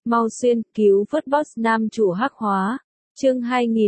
Mau xuyên, cứu vớt boss nam chủ hắc hóa. Chương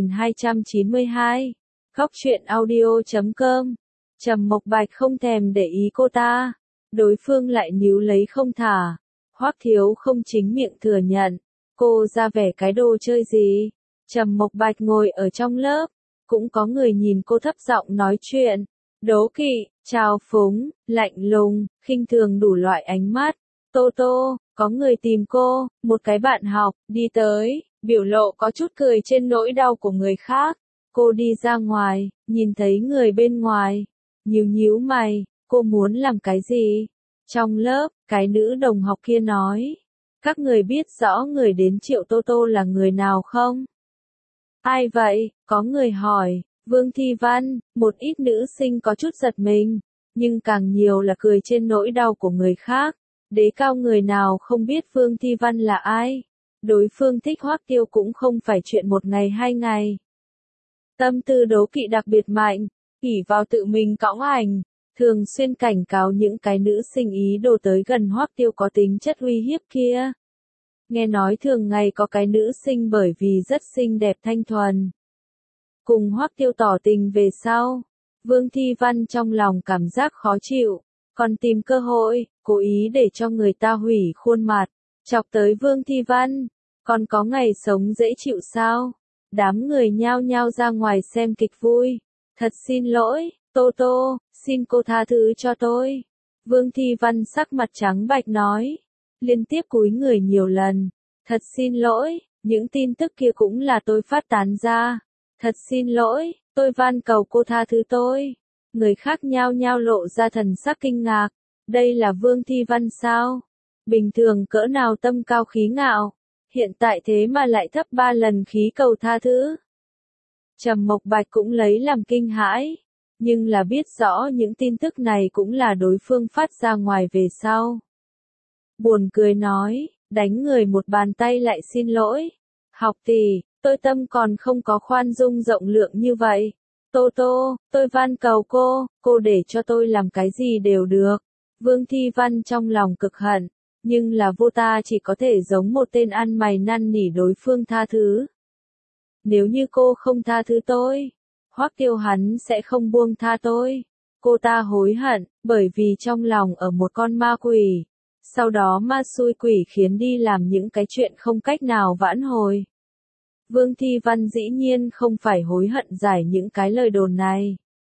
2292. Góc truyện audio.com. Trầm Mộc Bạch không thèm để ý cô ta. Đối phương lại níu lấy không thả. Hoắc Thiếu không chính miệng thừa nhận. Cô ra vẻ cái đồ chơi gì? Trầm Mộc Bạch ngồi ở trong lớp. Cũng có người nhìn cô thấp giọng nói chuyện. Đố kỵ, trào phúng, lạnh lùng, khinh thường đủ loại ánh mắt. Tô Tô, có người tìm cô, một cái bạn học, đi tới, biểu lộ có chút cười trên nỗi đau của người khác. Cô đi ra ngoài, nhìn thấy người bên ngoài, nhíu nhíu mày, cô muốn làm cái gì? Trong lớp, cái nữ đồng học kia nói, các người biết rõ người đến Triệu Tô Tô là người nào không? Ai vậy? Có người hỏi. Vương Thi Văn. Một ít nữ sinh có chút giật mình, nhưng càng nhiều là cười trên nỗi đau của người khác. Đế cao người nào không biết Vương Thi Văn là ai? Đối phương thích Hoắc Tiêu cũng không phải chuyện một ngày hai ngày. Tâm tư đố kỵ đặc biệt mạnh, ỷ vào tự mình cõng ảnh, thường xuyên cảnh cáo những cái nữ sinh ý đồ tới gần Hoắc Tiêu có tính chất uy hiếp kia. Nghe nói thường ngày có cái nữ sinh bởi vì rất xinh đẹp thanh thuần, cùng Hoắc Tiêu tỏ tình về sau. Vương Thi Văn trong lòng cảm giác khó chịu, còn tìm cơ hội, cố ý để cho người ta hủy khuôn mặt, chọc tới Vương Thi Văn, còn có ngày sống dễ chịu sao? Đám người nhao nhao ra ngoài xem kịch vui. Thật xin lỗi, Tô Tô, xin cô tha thứ cho tôi. Vương Thi Văn sắc mặt trắng bạch nói, liên tiếp cúi người nhiều lần. Thật xin lỗi, những tin tức kia cũng là tôi phát tán ra. Thật xin lỗi, tôi van cầu cô tha thứ tôi. Người khác nhao nhao lộ ra thần sắc kinh ngạc. Đây là Vương Thi Văn sao? Bình thường cỡ nào tâm cao khí ngạo, hiện tại thế mà lại thấp 3 lần khí cầu tha thứ. Trầm Mộc Bạch cũng lấy làm kinh hãi, nhưng là biết rõ những tin tức này cũng là đối phương phát ra ngoài về sau. Buồn cười nói, đánh người một bàn tay lại xin lỗi. Học tỷ, tôi tâm còn không có khoan dung rộng lượng như vậy. Tô Tô, tôi van cầu cô để cho tôi làm cái gì đều được. Vương Thi Văn trong lòng cực hận, nhưng là vô ta chỉ có thể giống một tên ăn mày năn nỉ đối phương tha thứ. Nếu như cô không tha thứ tôi, Hoắc Tiêu hắn sẽ không buông tha tôi. Cô ta hối hận, bởi vì trong lòng ở một con ma quỷ. Sau đó ma xui quỷ khiến đi làm những cái chuyện không cách nào vãn hồi. Vương Thi Văn dĩ nhiên không phải hối hận giải những cái lời đồn này.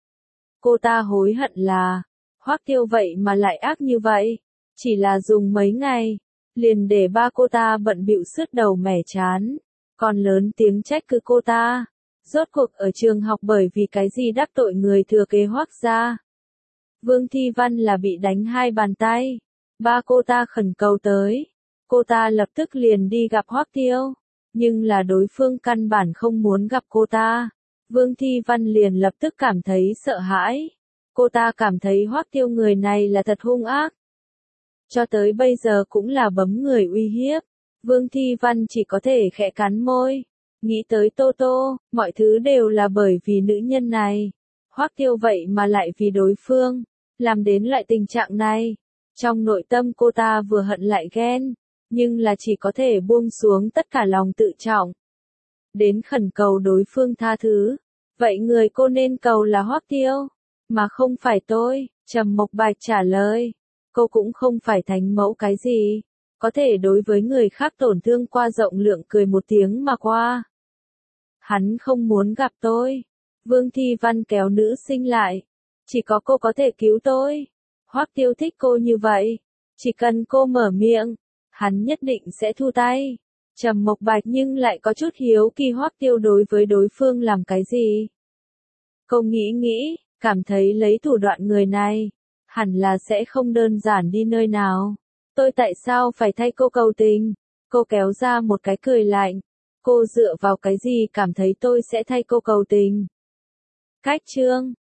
Cô ta hối hận là, Hoắc Tiêu vậy mà lại ác như vậy. Chỉ là dùng mấy ngày, liền để ba cô ta bận bịu sứt đầu mẻ chán. Còn lớn tiếng trách cứ cô ta. Rốt cuộc ở trường học bởi vì cái gì đắc tội người thừa kế Hoắc gia. Vương Thi Văn là bị đánh 2 bàn tay. Ba cô ta khẩn cầu tới. Cô ta lập tức liền đi gặp Hoắc Tiêu. Nhưng là đối phương căn bản không muốn gặp cô ta. Vương Thi Văn liền lập tức cảm thấy sợ hãi. Cô ta cảm thấy Hoắc Tiêu người này là thật hung ác. Cho tới bây giờ cũng là bấm người uy hiếp. Vương Thi Văn chỉ có thể khẽ cắn môi. Nghĩ tới Tô Tô, mọi thứ đều là bởi vì nữ nhân này. Hoắc Tiêu vậy mà lại vì đối phương, làm đến loại tình trạng này. Trong nội tâm cô ta vừa hận lại ghen, nhưng là chỉ có thể buông xuống tất cả lòng tự trọng. Đến khẩn cầu đối phương tha thứ. Vậy người cô nên cầu là Hoắc Tiêu, mà không phải tôi. Trầm Mộc Bạch trả lời. Cô cũng không phải thánh mẫu cái gì, có thể đối với người khác tổn thương qua rộng lượng cười một tiếng mà qua. Hắn không muốn gặp tôi. Vương Thi Văn kéo nữ sinh lại. Chỉ có cô có thể cứu tôi. Hoắc Tiêu thích cô như vậy. Chỉ cần cô mở miệng, hắn nhất định sẽ thu tay. Trầm Mộc Bạch nhưng lại có chút hiếu kỳ Hoắc Tiêu đối với đối phương làm cái gì. Cô nghĩ, cảm thấy lấy thủ đoạn người này, hẳn là sẽ không đơn giản đi nơi nào. Tôi tại sao phải thay cô cầu tình? Cô kéo ra một cái cười lạnh. Cô dựa vào cái gì cảm thấy tôi sẽ thay cô cầu tình? Cách chương